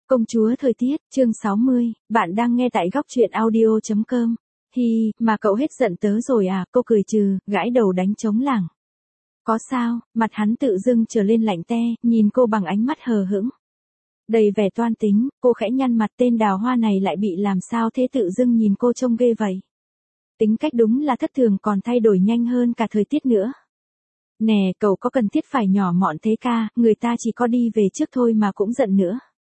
Công chúa thời tiết, chương 60, bạn đang nghe tại góc truyện audio.com. Hi, mà cậu hết giận tớ rồi à, cô cười trừ, gãi đầu đánh trống lảng. Có sao, mặt hắn tự dưng trở lên lạnh te, nhìn cô bằng ánh mắt hờ hững. Đầy vẻ toan tính, cô khẽ nhăn mặt, tên đào hoa này lại bị làm sao thế, tự dưng nhìn cô trông ghê vậy. Tính cách đúng là thất thường, còn thay đổi nhanh hơn cả thời tiết nữa. Nè, cậu có cần thiết phải nhỏ mọn thế ca, người ta chỉ có đi về trước thôi mà cũng giận nữa.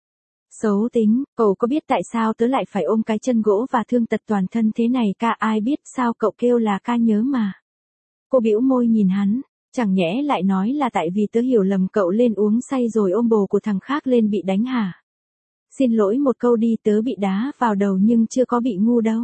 Xấu tính, cậu có biết tại sao tớ lại phải ôm cái chân gỗ và thương tật toàn thân thế này ca, ai biết sao cậu kêu là ca nhớ mà. Cô bĩu môi nhìn hắn, chẳng nhẽ lại nói là tại vì tớ hiểu lầm cậu lên uống say rồi ôm bồ của thằng khác lên bị đánh hả? Xin lỗi một câu đi, tớ bị đá vào đầu nhưng chưa có bị ngu đâu.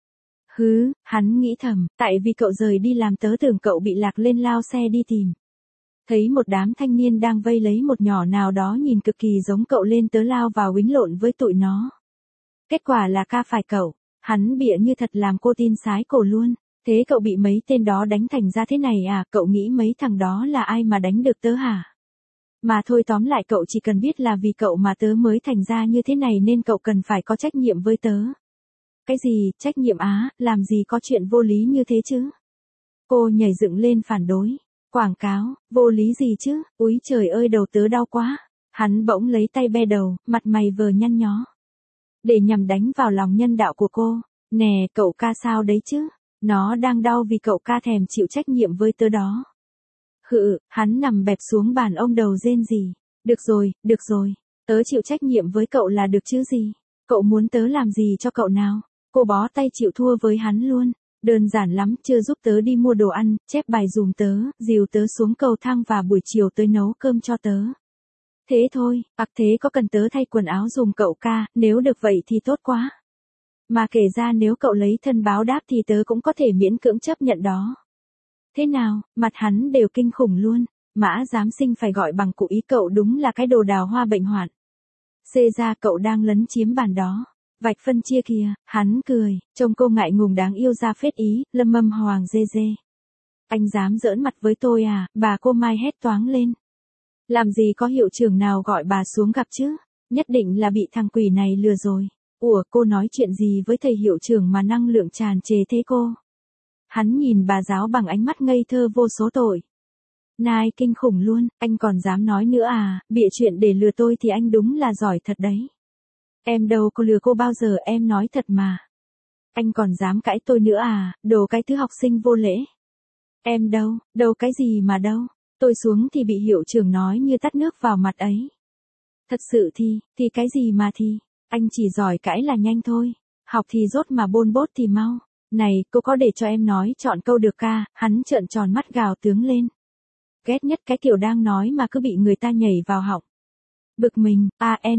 Hứ, hắn nghĩ thầm, tại vì cậu rời đi làm tớ tưởng cậu bị lạc lên lao xe đi tìm. Thấy một đám thanh niên đang vây lấy một nhỏ nào đó nhìn cực kỳ giống cậu lên tớ lao vào quýnh lộn với tụi nó. Kết quả là ca phải cậu, hắn bịa như thật làm cô tin sái cổ luôn. Thế cậu bị mấy tên đó đánh thành ra thế này à, cậu nghĩ mấy thằng đó là ai mà đánh được tớ hả? Mà thôi, tóm lại cậu chỉ cần biết là vì cậu mà tớ mới thành ra như thế này nên cậu cần phải có trách nhiệm với tớ. Cái gì, trách nhiệm á, làm gì có chuyện vô lý như thế chứ? Cô nhảy dựng lên phản đối. Quảng cáo, vô lý gì chứ, úi trời ơi đầu tớ đau quá. Hắn bỗng lấy tay be đầu, mặt mày vờ nhăn nhó. Để nhằm đánh vào lòng nhân đạo của cô. Nè, cậu ca sao đấy chứ? Nó đang đau vì cậu ca thèm chịu trách nhiệm với tớ đó. Hự, hắn nằm bẹp xuống bàn ông đầu rên rỉ. Được rồi, tớ chịu trách nhiệm với cậu là được chứ gì. Cậu muốn tớ làm gì cho cậu nào? Cô bó tay chịu thua với hắn luôn. Đơn giản lắm, chưa giúp tớ đi mua đồ ăn, chép bài dùm tớ, dìu tớ xuống cầu thang và buổi chiều tới nấu cơm cho tớ. Thế thôi, thế có cần tớ thay quần áo dùm cậu ca, nếu được vậy thì tốt quá. Mà kể ra nếu cậu lấy thân báo đáp thì tớ cũng có thể miễn cưỡng chấp nhận đó. Thế nào, mặt hắn đều kinh khủng luôn, mã giám sinh phải gọi bằng cụ ý, cậu đúng là cái đồ đào hoa bệnh hoạn. Xê ra cậu đang lấn chiếm bàn đó. Vạch phân chia kìa, hắn cười, trông cô ngại ngùng đáng yêu ra phết ý, lâm mâm hoàng dê dê. Anh dám giỡn mặt với tôi à, bà cô Mai hét toáng lên. Làm gì có hiệu trưởng nào gọi bà xuống gặp chứ, nhất định là bị thằng quỷ này lừa rồi. Ủa, cô nói chuyện gì với thầy hiệu trưởng mà năng lượng tràn trề thế cô? Hắn nhìn bà giáo bằng ánh mắt ngây thơ vô số tội. Nai kinh khủng luôn, anh còn dám nói nữa à, bịa chuyện để lừa tôi thì anh đúng là giỏi thật đấy. Em đâu có lừa cô bao giờ, em nói thật mà. Anh còn dám cãi tôi nữa à, đồ cái thứ học sinh vô lễ. Em đâu cái gì mà đâu, tôi xuống thì bị hiệu trưởng nói như tắt nước vào mặt ấy. Thật sự thì cái gì mà thì, anh chỉ giỏi cãi là nhanh thôi, học thì dốt mà bôn bốt thì mau. Này, cô có để cho em nói chọn câu được ca, hắn trợn tròn mắt gào tướng lên. Ghét nhất cái kiểu đang nói mà cứ bị người ta nhảy vào họng. Bực mình,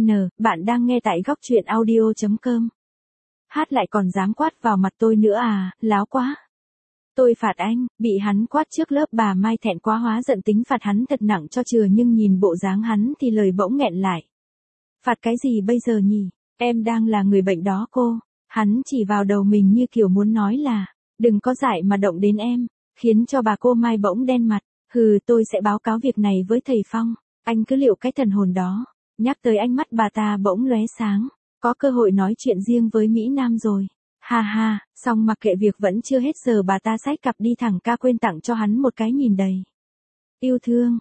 bạn đang nghe tại góc truyện audio.com. Hát lại còn dám quát vào mặt tôi nữa à, láo quá. Tôi phạt anh, bị hắn quát trước lớp bà Mai thẹn quá hóa giận tính phạt hắn thật nặng cho chừa, nhưng nhìn bộ dáng hắn thì lời bỗng nghẹn lại. Phạt cái gì bây giờ nhỉ, em đang là người bệnh đó cô. Hắn chỉ vào đầu mình như kiểu muốn nói là, đừng có dại mà động đến em, khiến cho bà cô Mai bỗng đen mặt. Hừ, tôi sẽ báo cáo việc này với thầy Phong. Anh cứ liệu cái thần hồn đó. Nhắc tới ánh mắt bà ta bỗng lóe sáng. Có cơ hội nói chuyện riêng với Mỹ Nam rồi. Ha ha, xong mặc kệ việc vẫn chưa hết giờ, bà ta xách cặp đi thẳng ca, quên tặng cho hắn một cái nhìn đầy yêu thương.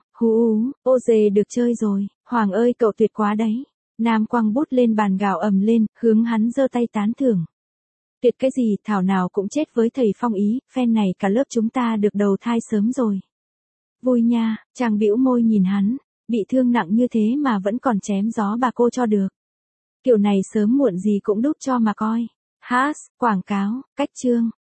Ô dề được chơi rồi, Hoàng ơi cậu tuyệt quá đấy. Nam quăng bút lên bàn gào ầm lên, hướng hắn giơ tay tán thưởng. Tuyệt cái gì, thảo nào cũng chết với thầy Phong ý, phen này cả lớp chúng ta được đầu thai sớm rồi. Vui nha, chàng bĩu môi nhìn hắn, bị thương nặng như thế mà vẫn còn chém gió bà cô cho được. Kiểu này sớm muộn gì cũng đúc cho mà coi. Quảng cáo, cách chương,